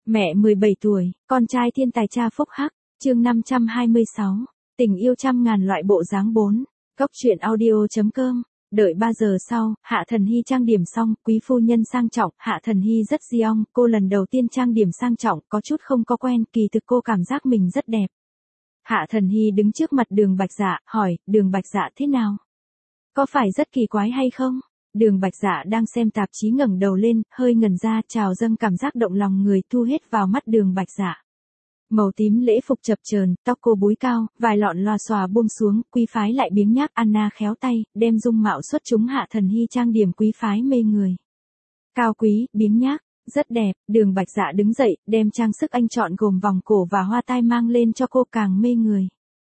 Mẹ 17 tuổi, con trai thiên tài cha phúc hắc, chương 526, tình yêu trăm ngàn loại bộ dáng 4, góc truyện audio.com. Đợi 3 giờ sau, Hạ Thần Hy trang điểm xong, quý phu nhân sang trọng, Hạ Thần Hy rất giong, cô lần đầu tiên trang điểm sang trọng, có chút không có quen, kỳ thực cô cảm giác mình rất đẹp. Hạ Thần Hy đứng trước mặt Đường Bạch Dạ, hỏi, Đường Bạch Dạ thế nào? Có phải rất kỳ quái hay không? Đường Bạch Dạ đang xem tạp chí ngẩng đầu lên, hơi ngẩn ra, trào dâng cảm giác động lòng người thu hết vào mắt Đường Bạch Dạ. Màu tím lễ phục chập chờn, tóc cô búi cao, vài lọn loà xòa buông xuống, quý phái lại biếng nhác, Anna khéo tay, đem dung mạo xuất chúng Hạ Thần Hy trang điểm quý phái mê người. Cao quý, biếng nhác, rất đẹp, Đường Bạch Dạ đứng dậy, đem trang sức anh chọn gồm vòng cổ và hoa tai mang lên cho cô càng mê người.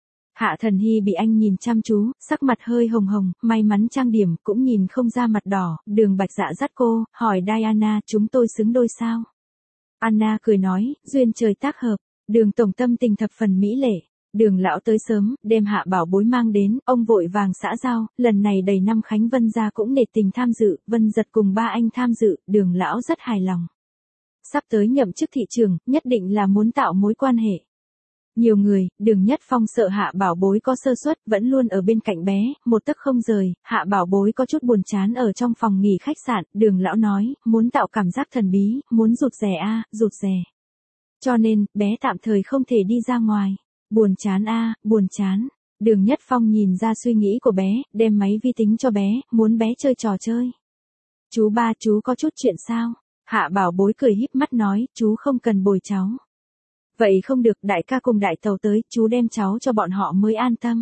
Hạ Thần Hy bị anh nhìn chăm chú, sắc mặt hơi hồng hồng, may mắn trang điểm cũng nhìn không ra mặt đỏ, Đường Bạch Dạ dắt cô, hỏi Diana, chúng tôi xứng đôi sao? Anna cười nói, duyên trời tác hợp. Đường tổng tâm tình thập phần mỹ lệ. Đường lão tới sớm, đem Hạ Bảo Bối mang đến, ông vội vàng xã giao, lần này đầy năm Khánh Vân gia cũng nể tình tham dự, Vân Giật cùng ba anh tham dự, Đường lão rất hài lòng. Sắp tới nhậm chức thị trường, nhất định là muốn tạo mối quan hệ. Nhiều người, Đường Nhất Phong sợ Hạ Bảo Bối có sơ suất, vẫn luôn ở bên cạnh bé, một tấc không rời, Hạ Bảo Bối có chút buồn chán ở trong phòng nghỉ khách sạn, Đường lão nói, muốn tạo cảm giác thần bí, muốn rụt rè rụt rè. Cho nên, bé tạm thời không thể đi ra ngoài. Buồn chán buồn chán. Đường Nhất Phong nhìn ra suy nghĩ của bé, đem máy vi tính cho bé, muốn bé chơi trò chơi. Chú ba, chú có chút chuyện sao? Hạ Bảo Bối cười híp mắt nói, chú không cần bồi cháu. Vậy không được, đại ca cùng đại tàu tới, chú đem cháu cho bọn họ mới an tâm.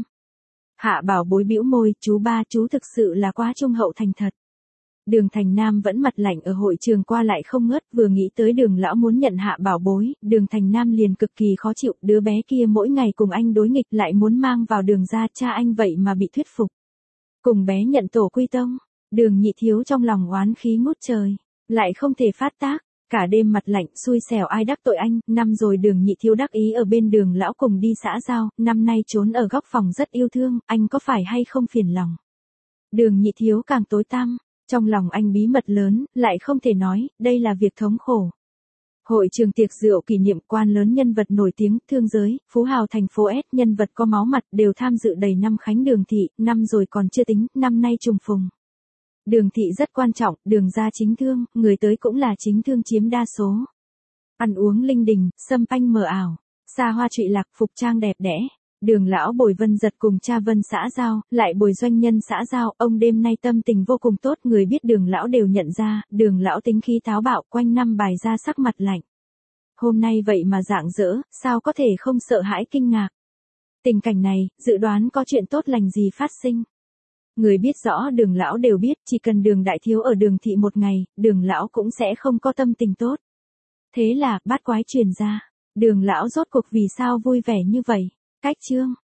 Hạ Bảo Bối bĩu môi, chú ba, chú thực sự là quá trung hậu thành thật. Đường Thành Nam vẫn mặt lạnh ở hội trường qua lại không ngớt, vừa nghĩ tới Đường lão muốn nhận Hạ Bảo Bối, Đường Thành Nam liền cực kỳ khó chịu, đứa bé kia mỗi ngày cùng anh đối nghịch lại muốn mang vào Đường ra, cha anh vậy mà bị thuyết phục. Cùng bé nhận tổ quy tông, Đường Nhị Thiếu trong lòng oán khí ngút trời, lại không thể phát tác, cả đêm mặt lạnh, xui xẻo ai đắc tội anh, năm rồi Đường Nhị Thiếu đắc ý ở bên Đường lão cùng đi xã giao, năm nay trốn ở góc phòng rất yêu thương, anh có phải hay không phiền lòng. Đường Nhị Thiếu càng tối tăm. Trong lòng anh bí mật lớn, lại không thể nói, đây là việc thống khổ. Hội trường tiệc rượu kỷ niệm, quan lớn nhân vật nổi tiếng, thương giới, phú hào thành phố S, nhân vật có máu mặt đều tham dự đầy năm Khánh Đường thị, năm rồi còn chưa tính, năm nay trùng phùng. Đường thị rất quan trọng, Đường gia chính thương, người tới cũng là chính thương chiếm đa số. Ăn uống linh đình, sâm panh mờ ảo, xa hoa trụy lạc, phục trang đẹp đẽ. Đường lão bồi Vân Giật cùng cha Vân xã giao, lại bồi doanh nhân xã giao, ông đêm nay tâm tình vô cùng tốt, người biết Đường lão đều nhận ra, Đường lão tính khí táo bạo, quanh năm bài ra sắc mặt lạnh. Hôm nay vậy mà rạng rỡ, sao có thể không sợ hãi kinh ngạc. Tình cảnh này, dự đoán có chuyện tốt lành gì phát sinh. Người biết rõ Đường lão đều biết, chỉ cần Đường đại thiếu ở Đường thị một ngày, Đường lão cũng sẽ không có tâm tình tốt. Thế là, bát quái truyền ra, Đường lão rốt cuộc vì sao vui vẻ như vậy. Cách chương